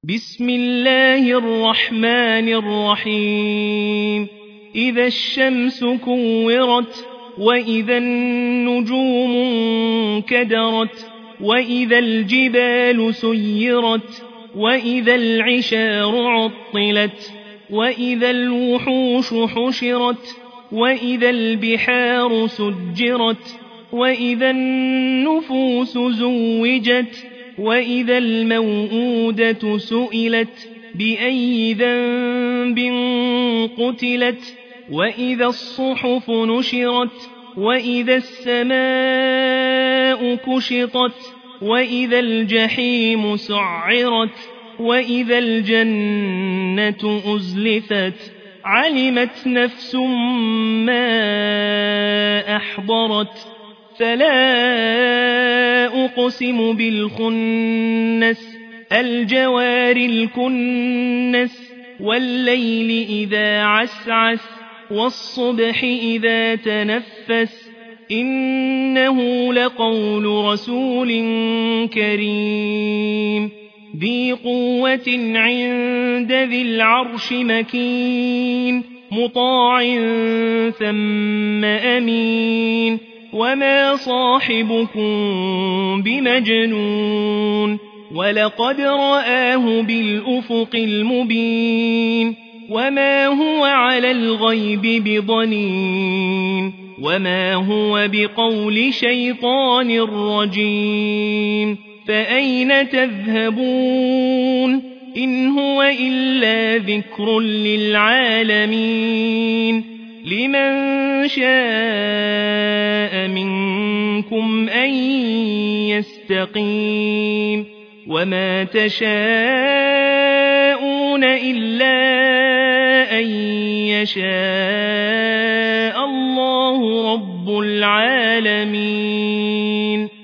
بسم الله الرحمن الرحيم إذا الشمس كورت وإذا النجوم انكدرت وإذا الجبال سيرت وإذا العشار عطلت وإذا الوحوش حشرت وإذا البحار سجرت وإذا النفوس زوجت وإذا الموءودة سئلت بأي ذنب قتلت وإذا الصحف نشرت وإذا السماء كشطت وإذا الجحيم سعرت وإذا الجنة أزلفت علمت نفس ما أحضرت فلا أقسم بالخنس الجوار الكنس والليل إذا عسعس والصبح إذا تنفس إنه لقول رسول كريم ذي قوة عند ذي العرش مكين مطاع ثم أمين وما صاحبكم بمجنون ولقد رآه بالأفق المبين وما هو على الغيب بضنين وما هو بقول شيطان رجيم فأين تذهبون إن هو إلا ذكر للعالمين لمن شاء منكم أن يستقيم وما تشاءون إلا أن يشاء الله رب العالمين.